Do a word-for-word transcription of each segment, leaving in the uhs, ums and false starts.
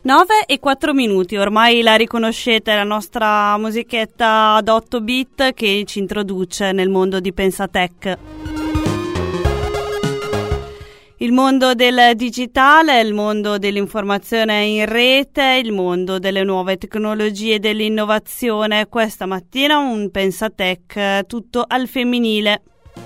nove e quattro minuti, ormai la riconoscete, la nostra musichetta ad otto bit che ci introduce nel mondo di Pensatech. Il mondo del digitale, il mondo dell'informazione in rete, il mondo delle nuove tecnologie e dell'innovazione. Questa mattina un Pensatech tutto al femminile.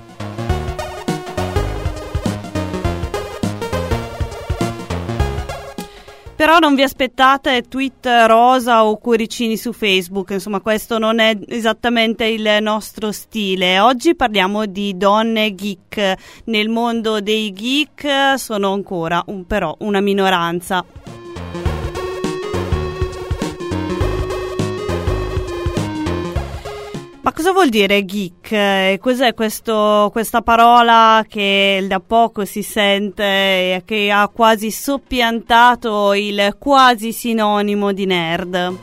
Però non vi aspettate tweet rosa o cuoricini su Facebook, insomma questo non è esattamente il nostro stile. Oggi parliamo di donne geek. Nel mondo dei geek sono ancora un, però una minoranza. Ma cosa vuol dire geek? Cos'è questo, questa parola che da poco si sente e che ha quasi soppiantato il quasi sinonimo di nerd?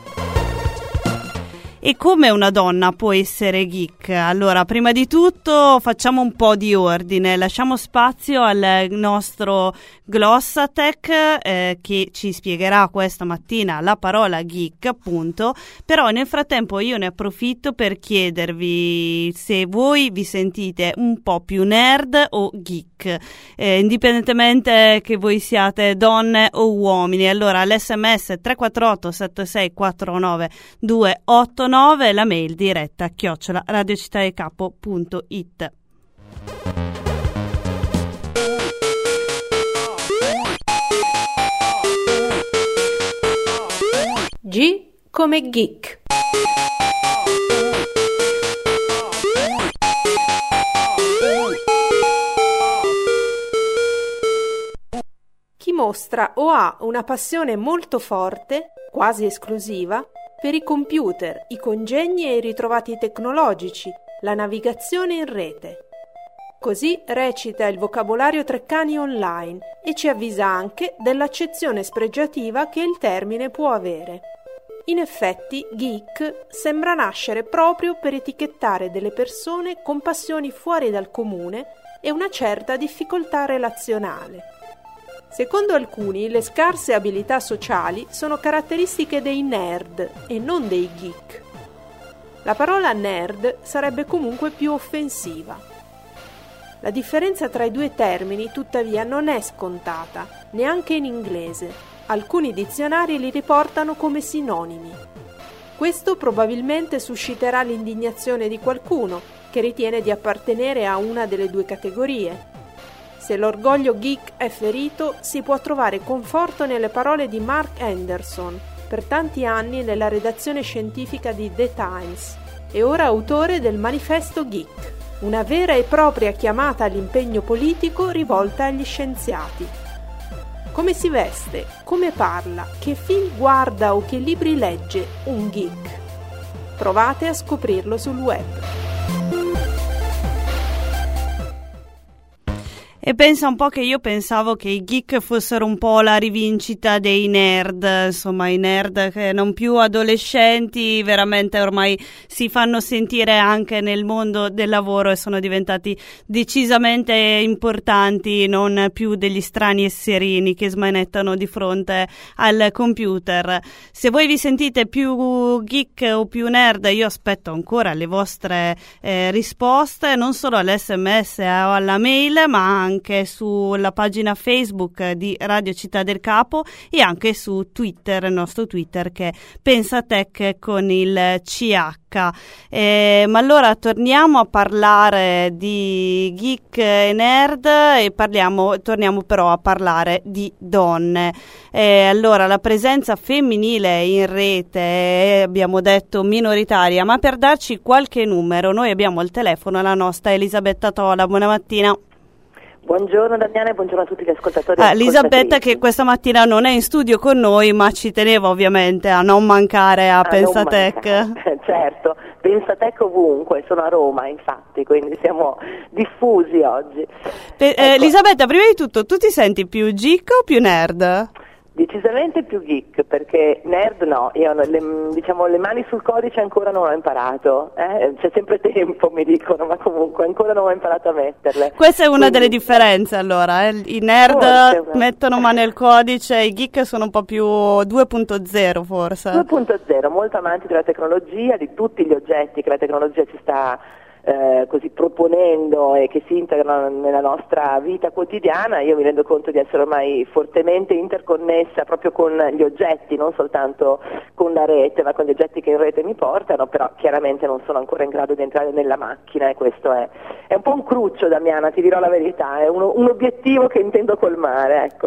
E come una donna può essere geek? Allora, prima di tutto facciamo un po' di ordine, lasciamo spazio al nostro Glossatech eh, che ci spiegherà questa mattina la parola geek, appunto. Però nel frattempo io ne approfitto per chiedervi se voi vi sentite un po' più nerd o geek, eh, indipendentemente che voi siate donne o uomini. Allora l'esse emme esse tre quattro otto sette sei quattro nove due otto nove, la mail diretta chiocciola radiocittadelcapo punto it. G come geek. Chi mostra o ha una passione molto forte, quasi esclusiva, per i computer, i congegni e i ritrovati tecnologici, la navigazione in rete. Così recita il vocabolario Treccani online e ci avvisa anche dell'accezione spregiativa che il termine può avere. In effetti, geek sembra nascere proprio per etichettare delle persone con passioni fuori dal comune e una certa difficoltà relazionale. Secondo alcuni, le scarse abilità sociali sono caratteristiche dei nerd e non dei geek. La parola nerd sarebbe comunque più offensiva. La differenza tra i due termini, tuttavia, non è scontata, neanche in inglese. Alcuni dizionari li riportano come sinonimi. Questo probabilmente susciterà l'indignazione di qualcuno che ritiene di appartenere a una delle due categorie. Se l'orgoglio geek è ferito, si può trovare conforto nelle parole di Mark Anderson, per tanti anni nella redazione scientifica di The Times, e ora autore del Manifesto Geek, una vera e propria chiamata all'impegno politico rivolta agli scienziati. Come si veste, come parla, che film guarda o che libri legge un geek? Provate a scoprirlo sul web. E pensa un po' che io pensavo che i geek fossero un po' la rivincita dei nerd, insomma i nerd che non più adolescenti, veramente ormai si fanno sentire anche nel mondo del lavoro e sono diventati decisamente importanti, non più degli strani esserini che smanettano di fronte al computer. Se voi vi sentite più geek o più nerd, io aspetto ancora le vostre eh, risposte, non solo all'esse emme esse o alla mail, ma anche anche sulla pagina Facebook di Radio Città del Capo e anche su Twitter, il nostro Twitter che è Pensatech con il C H. Eh, ma allora torniamo a parlare di geek e nerd e parliamo, torniamo però a parlare di donne. Eh, allora la presenza femminile in rete è, abbiamo detto, minoritaria, ma per darci qualche numero noi abbiamo al telefono la nostra Elisabetta Tola. Buona mattina. Buongiorno Damiana e buongiorno a tutti gli ascoltatori. Ah, Elisabetta che questa mattina non è in studio con noi, ma ci teneva ovviamente a non mancare a, a Pensatech. Certo, Pensatech ovunque, sono a Roma infatti, quindi siamo diffusi oggi. Pe- ecco. eh, Elisabetta, prima di tutto, tu ti senti più geek o più nerd? Decisamente più geek, perché nerd no, io le, diciamo le mani sul codice ancora non ho imparato, eh? C'è sempre tempo mi dicono, ma comunque ancora non ho imparato a metterle. Questa è una Quindi, delle differenze allora, eh? I nerd forse, mettono mano al codice, i geek sono un po' più due punto zero forse. due punto zero, molto amanti della tecnologia, di tutti gli oggetti che la tecnologia ci sta Eh, così proponendo e che si integrano nella nostra vita quotidiana. Io mi rendo conto di essere ormai fortemente interconnessa proprio con gli oggetti, non soltanto con la rete, ma con gli oggetti che in rete mi portano, però chiaramente non sono ancora in grado di entrare nella macchina e questo è, è un po' un cruccio, Damiana, ti dirò la verità, è uno, un obiettivo che intendo colmare, ecco.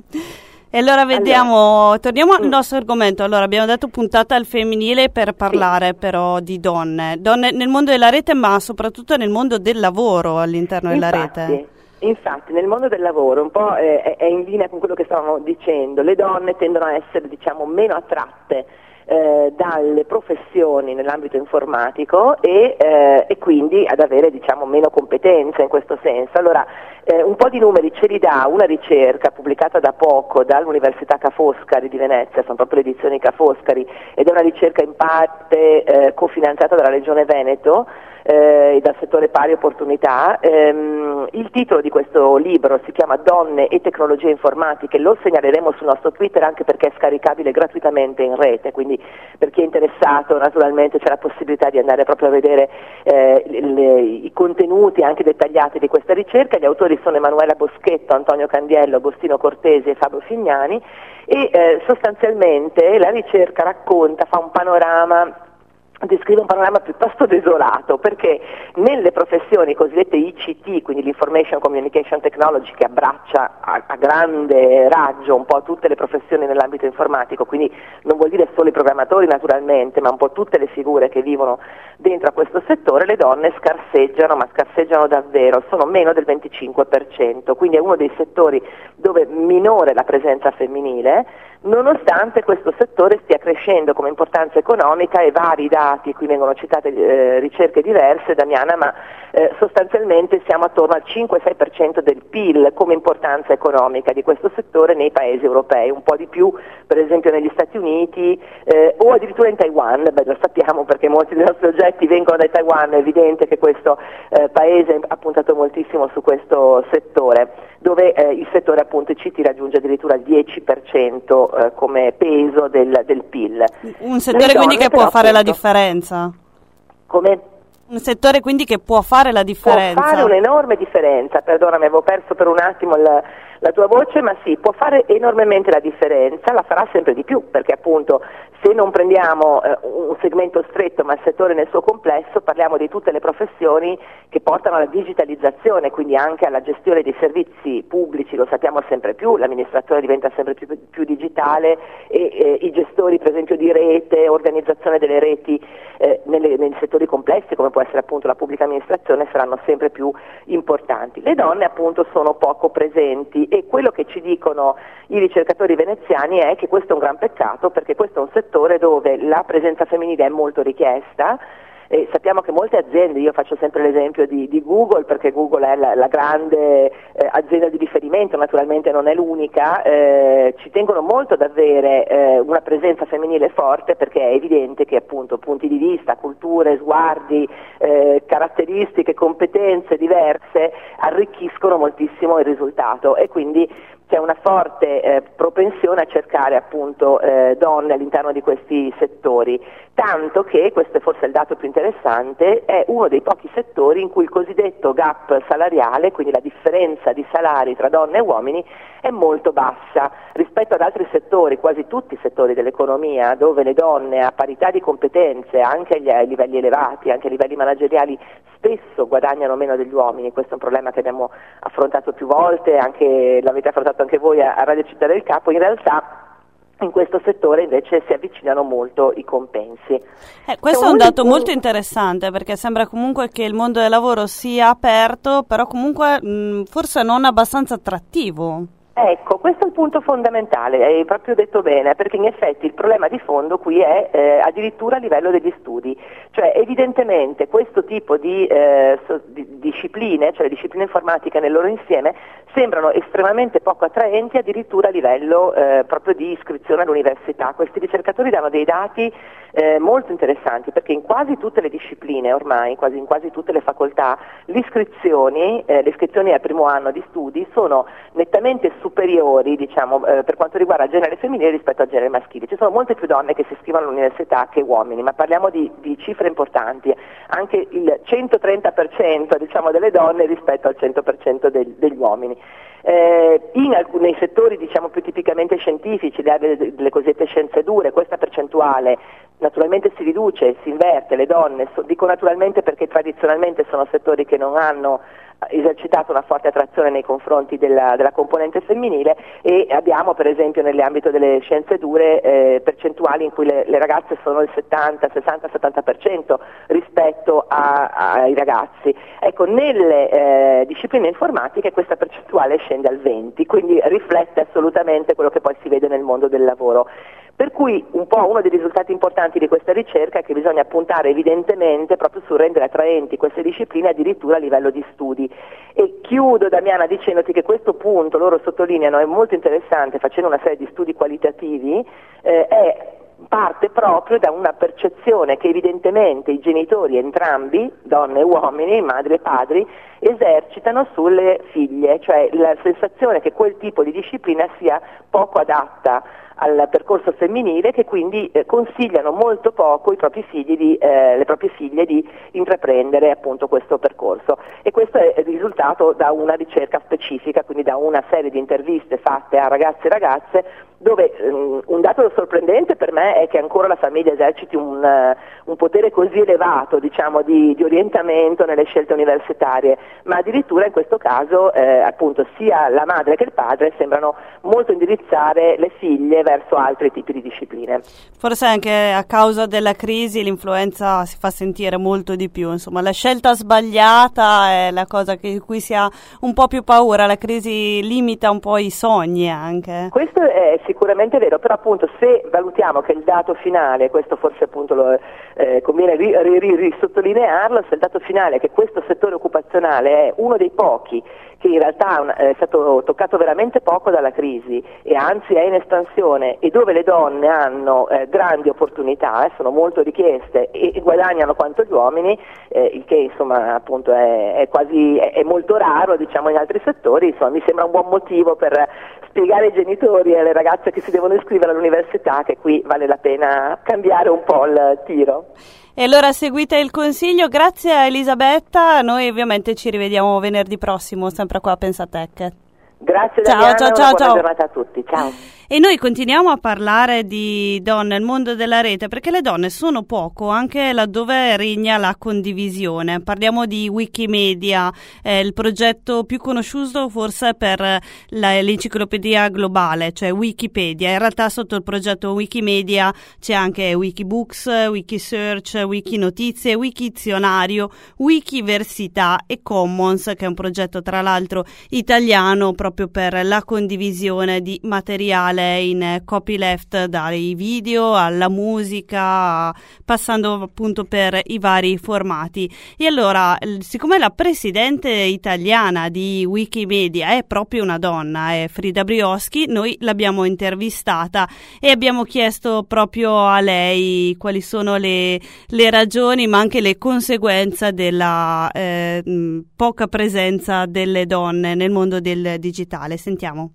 E allora vediamo, allora, torniamo al mm. nostro argomento. Allora abbiamo detto puntata al femminile per parlare sì. però di donne, donne nel mondo della rete, ma soprattutto nel mondo del lavoro all'interno infatti, della rete. Infatti nel mondo del lavoro un po' è, è in linea con quello che stavamo dicendo, le donne tendono a essere diciamo meno attratte Eh, dalle professioni nell'ambito informatico e, eh, e quindi ad avere diciamo meno competenze in questo senso. Allora eh, un po' di numeri ce li dà una ricerca pubblicata da poco dall'Università Ca' Foscari di Venezia, sono proprio le edizioni Ca' Foscari, ed è una ricerca in parte eh, cofinanziata dalla Regione Veneto eh, e dal settore pari opportunità. Ehm, il titolo di questo libro si chiama Donne e tecnologie informatiche, lo segnaleremo sul nostro Twitter anche perché è scaricabile gratuitamente in rete, quindi per chi è interessato naturalmente c'è la possibilità di andare proprio a vedere eh, le, i contenuti anche dettagliati di questa ricerca. Gli autori sono Emanuela Boschetto, Antonio Candiello, Agostino Cortesi e Fabio Fignani e eh, sostanzialmente la ricerca racconta, fa un panorama descrive un panorama piuttosto desolato, perché nelle professioni cosiddette I C T, quindi l'Information Communication Technology, che abbraccia a, a grande raggio un po' tutte le professioni nell'ambito informatico, quindi non vuol dire solo i programmatori naturalmente, ma un po' tutte le figure che vivono dentro a questo settore, le donne scarseggiano, ma scarseggiano davvero, sono meno del venticinque per cento, quindi è uno dei settori dove minore la presenza femminile, nonostante questo settore stia crescendo come importanza economica e vari dati, qui vengono citate eh, ricerche diverse, Damiana, ma eh, sostanzialmente siamo attorno al cinque sei per cento del P I L come importanza economica di questo settore nei paesi europei, un po' di più per esempio negli Stati Uniti eh, o addirittura in Taiwan. Beh, lo sappiamo perché molti dei nostri oggetti vengono da Taiwan, è evidente che questo eh, paese ha puntato moltissimo su questo settore, dove eh, il settore appunto I C T raggiunge addirittura il dieci per cento eh, come peso del, del P I L. Un settore quindi che può fare la differenza? Come? Un settore quindi che può fare la differenza? Può fare un'enorme differenza, perdonami, avevo perso per un attimo il, la tua voce, ma sì, può fare enormemente la differenza, la farà sempre di più, perché appunto se non prendiamo eh, un segmento stretto ma il settore nel suo complesso, parliamo di tutte le professioni che portano alla digitalizzazione, quindi anche alla gestione dei servizi pubblici, lo sappiamo sempre più, l'amministrazione diventa sempre più, più digitale e eh, i gestori per esempio di rete, organizzazione delle reti eh, nelle, nei settori complessi come può essere appunto la pubblica amministrazione saranno sempre più importanti. Le donne appunto sono poco presenti e quello che ci dicono i ricercatori veneziani è che questo è un gran peccato, perché questo è un settore dove la presenza femminile è molto richiesta. E sappiamo che molte aziende, io faccio sempre l'esempio di, di Google perché Google è la, la grande eh, azienda di riferimento, naturalmente non è l'unica, eh, ci tengono molto ad avere eh, una presenza femminile forte, perché è evidente che appunto punti di vista, culture, sguardi, eh, caratteristiche, competenze diverse arricchiscono moltissimo il risultato e quindi c'è una forte eh, propensione a cercare appunto eh, donne all'interno di questi settori, tanto che, questo è forse il dato più interessante, è uno dei pochi settori in cui il cosiddetto gap salariale, quindi la differenza di salari tra donne e uomini, è molto bassa rispetto ad altri settori, quasi tutti i settori dell'economia, dove le donne a parità di competenze, anche ai livelli elevati, anche a livelli manageriali, spesso guadagnano meno degli uomini. Questo è un problema che abbiamo affrontato più volte, anche l'avete affrontato anche voi a Radio Città del Capo. In realtà in questo settore invece si avvicinano molto i compensi. Eh, questo è un dato molto interessante, perché sembra comunque che il mondo del lavoro sia aperto, però comunque mh, forse non abbastanza attrattivo. Ecco, questo è il punto fondamentale, hai proprio detto bene, perché in effetti il problema di fondo qui è eh, addirittura a livello degli studi, cioè evidentemente questo tipo di, eh, so, di discipline, cioè le discipline informatiche nel loro insieme, sembrano estremamente poco attraenti addirittura a livello eh, proprio di iscrizione all'università. Questi ricercatori danno dei dati eh, molto interessanti, perché in quasi tutte le discipline ormai, quasi in quasi tutte le facoltà, le iscrizioni, eh, le iscrizioni al primo anno di studi sono nettamente superiori, diciamo, eh, per quanto riguarda il genere femminile rispetto al genere maschile. Ci sono molte più donne che si iscrivono all'università che uomini, ma parliamo di, di cifre importanti, anche il centotrenta per cento, diciamo, delle donne rispetto al cento per cento del, degli uomini. Eh, in alcuni settori, diciamo, più tipicamente scientifici, le, aree delle cosiddette scienze dure, questa percentuale naturalmente si riduce, si inverte, le donne, so, dico naturalmente perché tradizionalmente sono settori che non hanno esercitato una forte attrazione nei confronti della, della componente femminile, e abbiamo per esempio nell'ambito delle scienze dure eh, percentuali in cui le, le ragazze sono il settanta, sessanta, settanta per cento rispetto a, ai ragazzi. Ecco, nelle eh, discipline informatiche questa percentuale scende al venti, quindi riflette assolutamente quello che poi si vede nel mondo del lavoro. Per cui un po' uno dei risultati importanti di questa ricerca è che bisogna puntare evidentemente proprio su rendere attraenti queste discipline addirittura a livello di studi. E chiudo, Damiana, dicendoti che questo punto, loro sottolineano, è molto interessante, facendo una serie di studi qualitativi, eh, è parte proprio da una percezione che evidentemente i genitori entrambi, donne e uomini, madri e padri, esercitano sulle figlie, cioè la sensazione che quel tipo di disciplina sia poco adatta al percorso femminile, che quindi eh, consigliano molto poco i propri figli di, eh, le proprie figlie di intraprendere appunto questo percorso, e questo è risultato da una ricerca specifica, quindi da una serie di interviste fatte a ragazzi e ragazze, dove um, un dato sorprendente per me è che ancora la famiglia eserciti un, uh, un potere così elevato, diciamo, di, di orientamento nelle scelte universitarie, ma addirittura in questo caso eh, appunto sia la madre che il padre sembrano molto indirizzare le figlie verso altri tipi di discipline. Forse anche a causa della crisi l'influenza si fa sentire molto di più, insomma la scelta sbagliata è la cosa di cui si ha un po' più paura, la crisi limita un po' i sogni anche. Questo è sicuramente vero, però appunto se valutiamo che il dato finale, questo forse appunto lo, eh, conviene ri, ri, ri, risottolinearlo, se il dato finale è che questo settore occupazionale è uno dei pochi che in realtà è stato toccato veramente poco dalla crisi e anzi è in espansione, e dove le donne hanno eh, grandi opportunità, eh, sono molto richieste e, e guadagnano quanto gli uomini, eh, il che insomma appunto è, è quasi è, è molto raro, diciamo, in altri settori, insomma mi sembra un buon motivo per spiegare ai genitori e alle ragazze che si devono iscrivere all'università che qui vale la pena cambiare un po' il tiro. E allora seguite il consiglio, grazie a Elisabetta, noi ovviamente ci rivediamo venerdì prossimo, sempre qua a Pensatech. Grazie ciao, Damiana, ciao, una ciao, buona ciao. giornata a tutti, ciao. E noi continuiamo a parlare di donne nel mondo della rete, perché le donne sono poco anche laddove regna la condivisione. Parliamo di Wikimedia, eh, il progetto più conosciuto forse per la, l'enciclopedia globale, cioè Wikipedia. In realtà sotto il progetto Wikimedia c'è anche Wikibooks, Wikisearch, Wikinotizie, Wikizionario, Wikiversità e Commons, che è un progetto tra l'altro italiano proprio per la condivisione di materiale in copyleft, dai video alla musica, passando appunto per i vari formati. E allora, siccome la presidente italiana di Wikimedia è proprio una donna, è Frida Brioschi, noi l'abbiamo intervistata e abbiamo chiesto proprio a lei quali sono le, le ragioni ma anche le conseguenze della eh, poca presenza delle donne nel mondo del digitale. Sentiamo.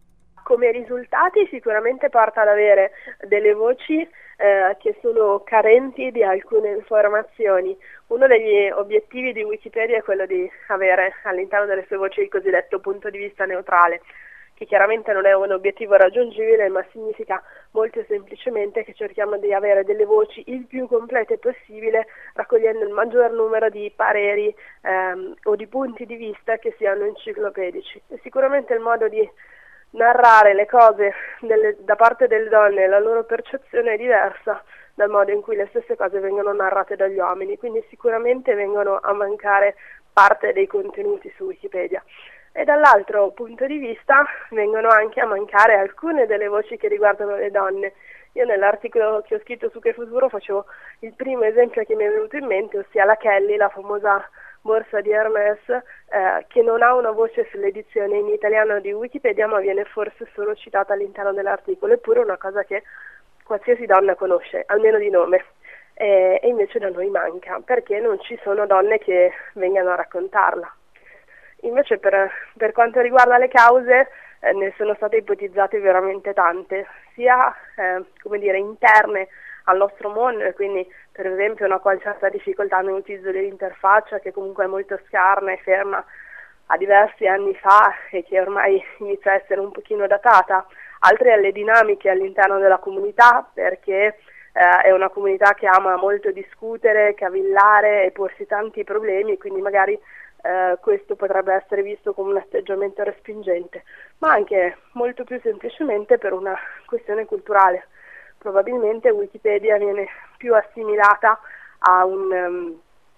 Come risultati sicuramente porta ad avere delle voci eh, che sono carenti di alcune informazioni. Uno degli obiettivi di Wikipedia è quello di avere all'interno delle sue voci il cosiddetto punto di vista neutrale, che chiaramente non è un obiettivo raggiungibile, ma significa molto semplicemente che cerchiamo di avere delle voci il più complete possibile, raccogliendo il maggior numero di pareri ehm, o di punti di vista che siano enciclopedici. E sicuramente il modo di narrare le cose delle, da parte delle donne e la loro percezione è diversa dal modo in cui le stesse cose vengono narrate dagli uomini, quindi sicuramente vengono a mancare parte dei contenuti su Wikipedia. e dall'altro punto di vista vengono anche a mancare alcune delle voci che riguardano le donne. Io nell'articolo che ho scritto su Che Futuro facevo il primo esempio che mi è venuto in mente, ossia la Kelly, la famosa borsa di Hermès, eh, che non ha una voce sull'edizione in italiano di Wikipedia, ma viene forse solo citata all'interno dell'articolo, eppure è una cosa che qualsiasi donna conosce, almeno di nome, e, e invece da noi manca, perché non ci sono donne che vengano a raccontarla. Invece per, per quanto riguarda le cause, eh, ne sono state ipotizzate veramente tante, sia eh, come dire, interne al nostro mondo, e quindi per esempio una qualsiasi difficoltà nell'utilizzo dell'interfaccia, che comunque è molto scarna e ferma a diversi anni fa e che ormai inizia a essere un pochino datata, altre alle dinamiche all'interno della comunità, perché eh, è una comunità che ama molto discutere, cavillare e porsi tanti problemi, quindi magari eh, questo potrebbe essere visto come un atteggiamento respingente, ma anche molto più semplicemente per una questione culturale. Probabilmente Wikipedia viene più assimilata a un, um,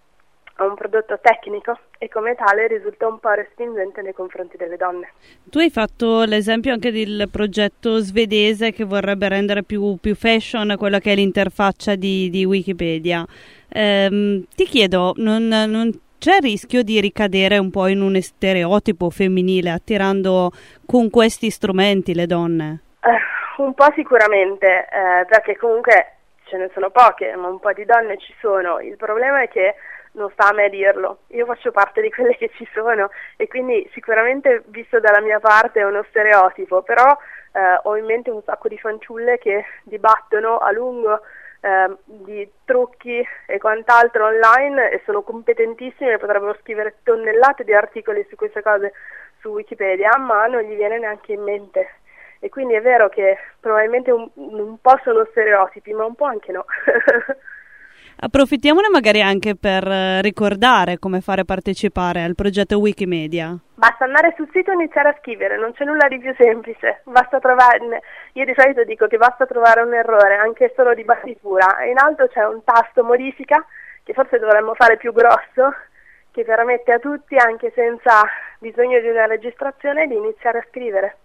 a un prodotto tecnico e come tale risulta un po' respingente nei confronti delle donne. Tu hai fatto l'esempio anche del progetto svedese che vorrebbe rendere più, più fashion quella che è l'interfaccia di, di Wikipedia. Ehm, ti chiedo, non, non c'è il rischio di ricadere un po' in un stereotipo femminile attirando con questi strumenti le donne? Eh. Un po' sicuramente, eh, perché comunque ce ne sono poche, ma un po' di donne ci sono. Il problema è che non sta a me dirlo. Io faccio parte di quelle che ci sono e quindi sicuramente visto dalla mia parte è uno stereotipo, però eh, ho in mente un sacco di fanciulle che dibattono a lungo eh, di trucchi e quant'altro online e sono competentissime, potrebbero scrivere tonnellate di articoli su queste cose su Wikipedia, ma non gli viene neanche in mente. E quindi è vero che probabilmente un, un po' sono stereotipi, ma un po' anche no. Approfittiamone magari anche per ricordare come fare partecipare al progetto Wikimedia. Basta andare sul sito e iniziare a scrivere, non c'è nulla di più semplice. Basta trovare, io di solito dico che basta trovare un errore, anche solo di battitura. E in alto c'è un tasto modifica, che forse dovremmo fare più grosso, che permette a tutti, anche senza bisogno di una registrazione, di iniziare a scrivere.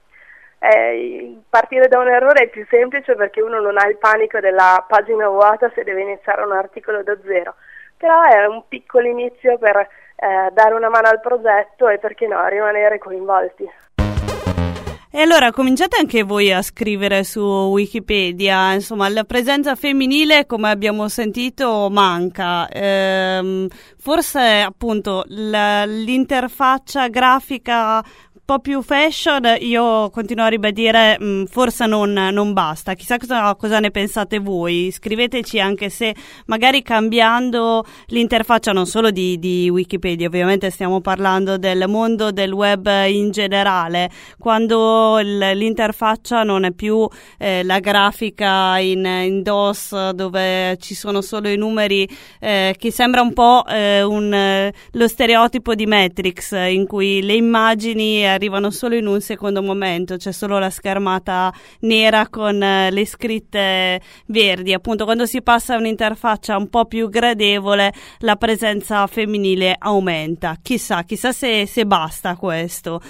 Eh, partire da un errore è più semplice perché uno non ha il panico della pagina vuota se deve iniziare un articolo da zero, però è un piccolo inizio per eh, dare una mano al progetto e perché no, rimanere coinvolti. E allora cominciate anche voi a scrivere su Wikipedia, insomma la presenza femminile come abbiamo sentito manca, ehm, forse appunto la, l'interfaccia grafica un po' più fashion, io continuo a ribadire mh, forse non, non basta. Chissà cosa, cosa ne pensate voi, scriveteci anche se magari cambiando l'interfaccia non solo di, di Wikipedia, ovviamente stiamo parlando del mondo del web in generale, quando il, l'interfaccia non è più eh, la grafica in, in DOS dove ci sono solo i numeri, eh, che sembra un po' eh, un, eh, lo stereotipo di Matrix in cui le immagini arrivano solo in un secondo momento, c'è solo la schermata nera con eh, le scritte verdi. Appunto, quando si passa a un'interfaccia un po' più gradevole, la presenza femminile aumenta. Chissà, chissà se, se basta questo.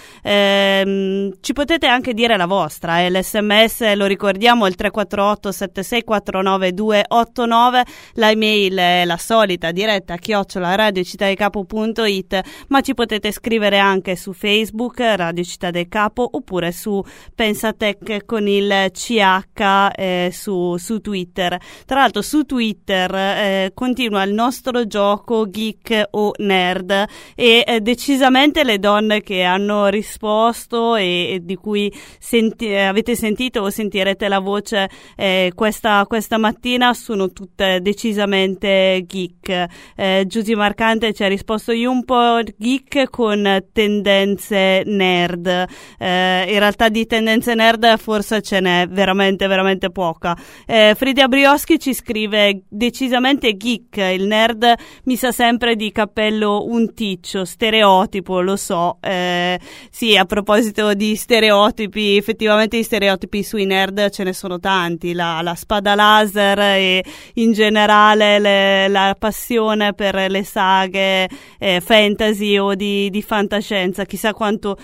Ehm, ci potete anche dire la vostra, eh? L'esse emme esse lo ricordiamo, il tre quattro otto sette sei quattro nove due otto nove, la email è la solita, diretta chiocciola radiocittaddelcapo punto it, ma ci potete scrivere anche su Facebook Radio Città del Capo oppure su Pensatech con il C H eh, su, su Twitter. Tra l'altro su Twitter eh, continua il nostro gioco Geek o Nerd e eh, decisamente le donne che hanno risposto e, e di cui senti, avete sentito o sentirete la voce eh, questa, questa mattina sono tutte decisamente geek. eh, Giusy Marcante ci ha risposto io un po' geek con tendenze nerd. Eh, in realtà di tendenze nerd forse ce n'è veramente veramente poca. eh, Fridia Brioschi ci scrive decisamente geek, il nerd mi sa sempre di cappello unticcio, stereotipo, lo so. Eh, sì, a proposito di stereotipi, effettivamente i stereotipi sui nerd ce ne sono tanti, la, la spada laser e in generale le, la passione per le saghe eh, fantasy o di, di fantascienza, chissà quanto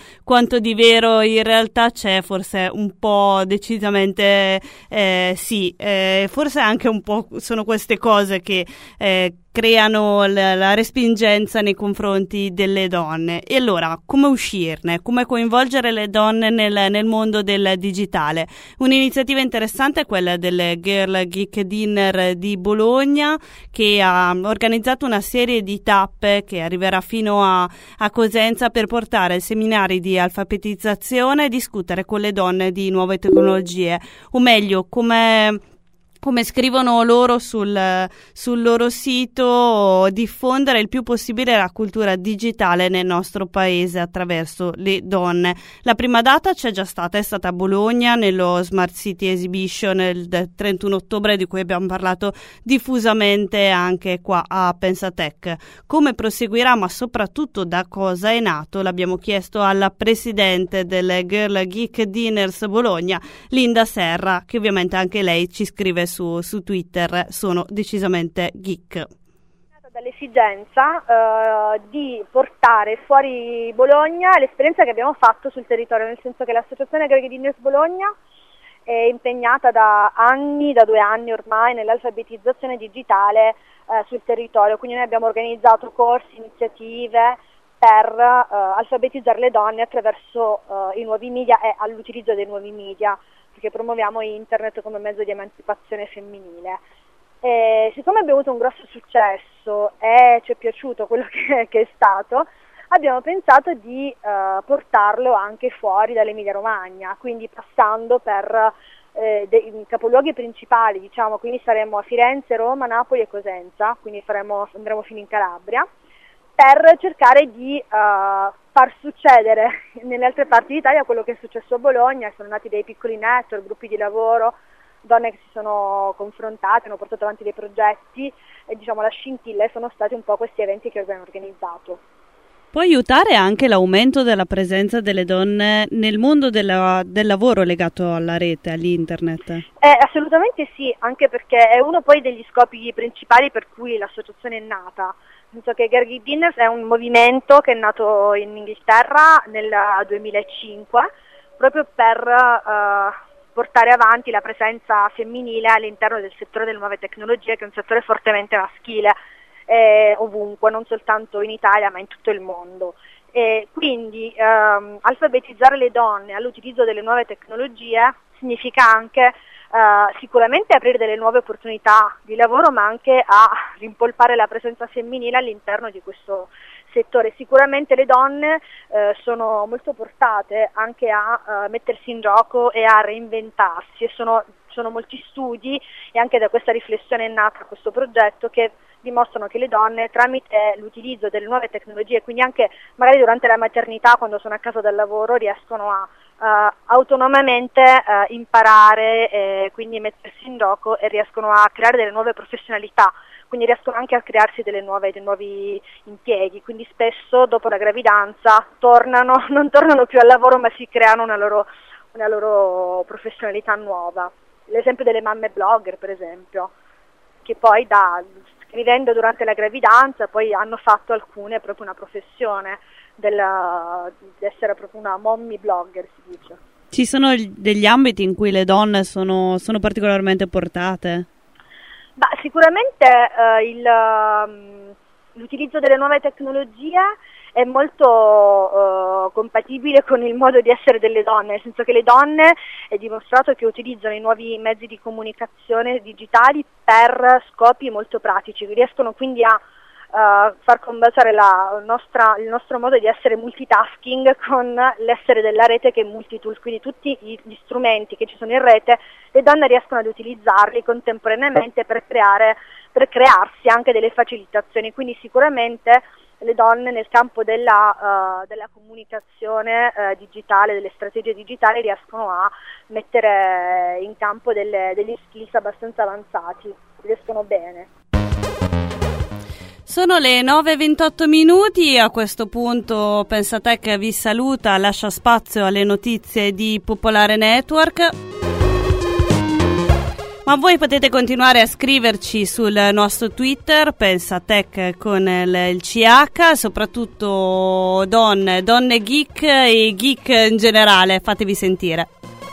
quanto di vero in realtà c'è, forse un po' decisamente eh, sì, eh, forse anche un po' sono queste cose che eh, creano la, la respingenza nei confronti delle donne. E allora, come uscirne? Come coinvolgere le donne nel, nel mondo del digitale? Un'iniziativa interessante è quella del Girl Geek Dinner di Bologna, che ha organizzato una serie di tappe che arriverà fino a, a Cosenza per portare seminari di alfabetizzazione e discutere con le donne di nuove tecnologie, o meglio, come... come scrivono loro sul, sul loro sito, diffondere il più possibile la cultura digitale nel nostro paese attraverso le donne. La prima data c'è già stata, è stata a Bologna nello Smart City Exhibition il trentuno ottobre, di cui abbiamo parlato diffusamente anche qua a Pensatech. Come proseguirà, ma soprattutto da cosa è nato, l'abbiamo chiesto alla presidente del Girl Geek Dinners Bologna, Linda Serra, che ovviamente anche lei ci scrive Su, su Twitter, sono decisamente geek. Dall'esigenza eh, di portare fuori Bologna l'esperienza che abbiamo fatto sul territorio, nel senso che l'associazione Girl Geek Dinners Bologna è impegnata da anni, da due anni ormai, nell'alfabetizzazione digitale eh, sul territorio, quindi noi abbiamo organizzato corsi, iniziative per eh, alfabetizzare le donne attraverso eh, i nuovi media e all'utilizzo dei nuovi media, perché promuoviamo internet come mezzo di emancipazione femminile. E siccome abbiamo avuto un grosso successo e ci è piaciuto quello che, che è stato, abbiamo pensato di uh, portarlo anche fuori dall'Emilia Romagna, quindi passando per eh, dei capoluoghi principali, diciamo, quindi saremo a Firenze, Roma, Napoli e Cosenza, quindi faremo, andremo fino in Calabria, per cercare di uh, far succedere nelle altre parti d'Italia quello che è successo a Bologna. Sono nati dei piccoli network, gruppi di lavoro, donne che si sono confrontate, hanno portato avanti dei progetti e diciamo la scintilla sono stati un po' questi eventi che abbiamo organizzato. Può aiutare anche l'aumento della presenza delle donne nel mondo della, del lavoro legato alla rete, all'internet? Eh, assolutamente sì, anche perché è uno poi degli scopi principali per cui l'associazione è nata. Penso che Girl Geek Dinners è un movimento che è nato in Inghilterra nel duemilacinque proprio per uh, portare avanti la presenza femminile all'interno del settore delle nuove tecnologie, che è un settore fortemente maschile, eh, ovunque, non soltanto in Italia ma in tutto il mondo. E quindi um, alfabetizzare le donne all'utilizzo delle nuove tecnologie significa anche Uh, sicuramente aprire delle nuove opportunità di lavoro, ma anche a rimpolpare la presenza femminile all'interno di questo settore. Sicuramente le donne uh, sono molto portate anche a uh, mettersi in gioco e a reinventarsi, e sono, sono molti studi, e anche da questa riflessione è nata questo progetto, che dimostrano che le donne, tramite l'utilizzo delle nuove tecnologie, quindi anche magari durante la maternità, quando sono a casa dal lavoro, riescono a Uh, autonomamente uh, imparare e quindi mettersi in gioco, e riescono a creare delle nuove professionalità, quindi riescono anche a crearsi delle nuove, dei nuovi impieghi, quindi spesso dopo la gravidanza tornano, non tornano più al lavoro, ma si creano una loro, una loro professionalità nuova. L'esempio delle mamme blogger, per esempio, che poi da, scrivendo durante la gravidanza poi hanno fatto alcune proprio una professione della, di essere proprio una mommy blogger, si dice. Ci sono degli ambiti in cui le donne sono, sono particolarmente portate? Bah, sicuramente eh, il, um, l'utilizzo delle nuove tecnologie è molto uh, compatibile con il modo di essere delle donne, nel senso che le donne è dimostrato che utilizzano i nuovi mezzi di comunicazione digitali per scopi molto pratici, riescono quindi a Uh, far combaciare la nostra, il nostro modo di essere multitasking con l'essere della rete, che è multitool, quindi tutti gli strumenti che ci sono in rete le donne riescono ad utilizzarli contemporaneamente per creare, per crearsi anche delle facilitazioni, quindi sicuramente le donne nel campo della, uh, della comunicazione uh, digitale, delle strategie digitali, riescono a mettere in campo delle, degli skills abbastanza avanzati, riescono bene. Sono le nove e ventotto minuti, a questo punto Pensatech vi saluta, lascia spazio alle notizie di Popolare Network. Ma voi potete continuare a scriverci sul nostro Twitter, Pensatech con il, il C H, soprattutto donne, donne geek e geek in generale, fatevi sentire.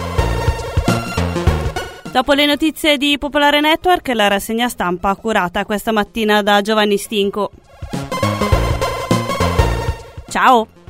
Dopo le notizie di Popolare Network, la rassegna stampa curata questa mattina da Giovanni Stinco. Ciao!